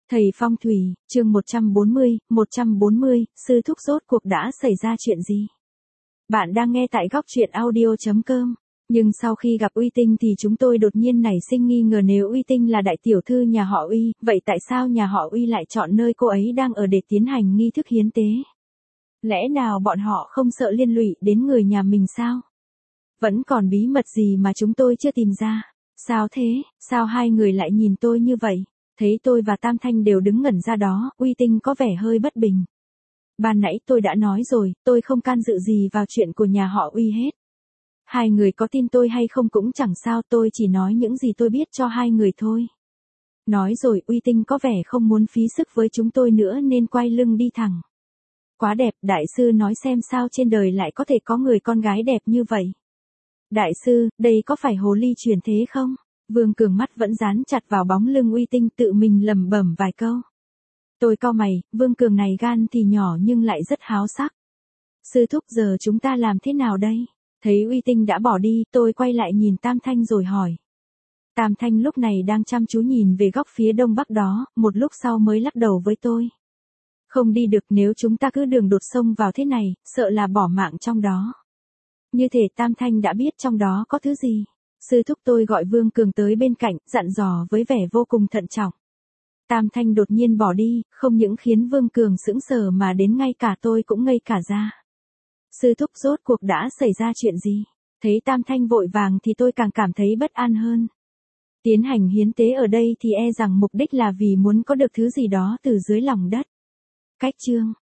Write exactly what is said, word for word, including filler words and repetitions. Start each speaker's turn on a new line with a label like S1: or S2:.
S1: Thầy phong thủy, chương một trăm bốn mươi, một trăm bốn mươi, sư thúc rốt cuộc đã xảy ra chuyện gì? Bạn đang nghe tại góc truyện audio chấm com. Nhưng sau khi gặp Uy Tinh thì chúng tôi đột nhiên nảy sinh nghi ngờ, nếu Uy Tinh là đại tiểu thư nhà họ Uy, vậy tại sao nhà họ Uy lại chọn nơi cô ấy đang ở để tiến hành nghi thức hiến tế? Lẽ nào bọn họ không sợ liên lụy đến người nhà mình sao? Vẫn còn bí mật gì mà chúng tôi chưa tìm ra? Sao thế, sao hai người lại nhìn tôi như vậy? Thấy tôi và Tam Thanh đều đứng ngẩn ra đó, Uy Tinh có vẻ hơi bất bình. Ban nãy tôi đã nói rồi, tôi không can dự gì vào chuyện của nhà họ Uy hết. Hai người có tin tôi hay không cũng chẳng sao, tôi chỉ nói những gì tôi biết cho hai người thôi. Nói rồi, Uy Tinh có vẻ không muốn phí sức với chúng tôi nữa nên quay lưng đi thẳng. Quá đẹp, đại sư nói xem sao trên đời lại có thể có người con gái đẹp như vậy. Đại sư, đây có phải hồ ly chuyển thế không? Vương Cường mắt vẫn dán chặt vào bóng lưng Uy Tinh, tự mình lẩm bẩm vài câu. Tôi cau mày, Vương Cường này gan thì nhỏ nhưng lại rất háo sắc. Sư thúc, giờ chúng ta làm thế nào đây? Thấy Uy Tinh đã bỏ đi, tôi quay lại nhìn Tam Thanh rồi hỏi. Tam Thanh lúc này đang chăm chú nhìn về góc phía đông bắc đó, một lúc sau mới lắc đầu với tôi. Không đi được, nếu chúng ta cứ đường đột xông vào thế này, sợ là bỏ mạng trong đó. Như thể Tam Thanh đã biết trong đó có thứ gì. Sư thúc, tôi gọi Vương Cường tới bên cạnh, dặn dò với vẻ vô cùng thận trọng. Tam Thanh đột nhiên bỏ đi, không những khiến Vương Cường sững sờ mà đến ngay cả tôi cũng ngây cả ra. Sư thúc, rốt cuộc đã xảy ra chuyện gì? Thấy Tam Thanh vội vàng thì tôi càng cảm thấy bất an hơn. Tiến hành hiến tế ở đây thì e rằng mục đích là vì muốn có được thứ gì đó từ dưới lòng đất. Cách chương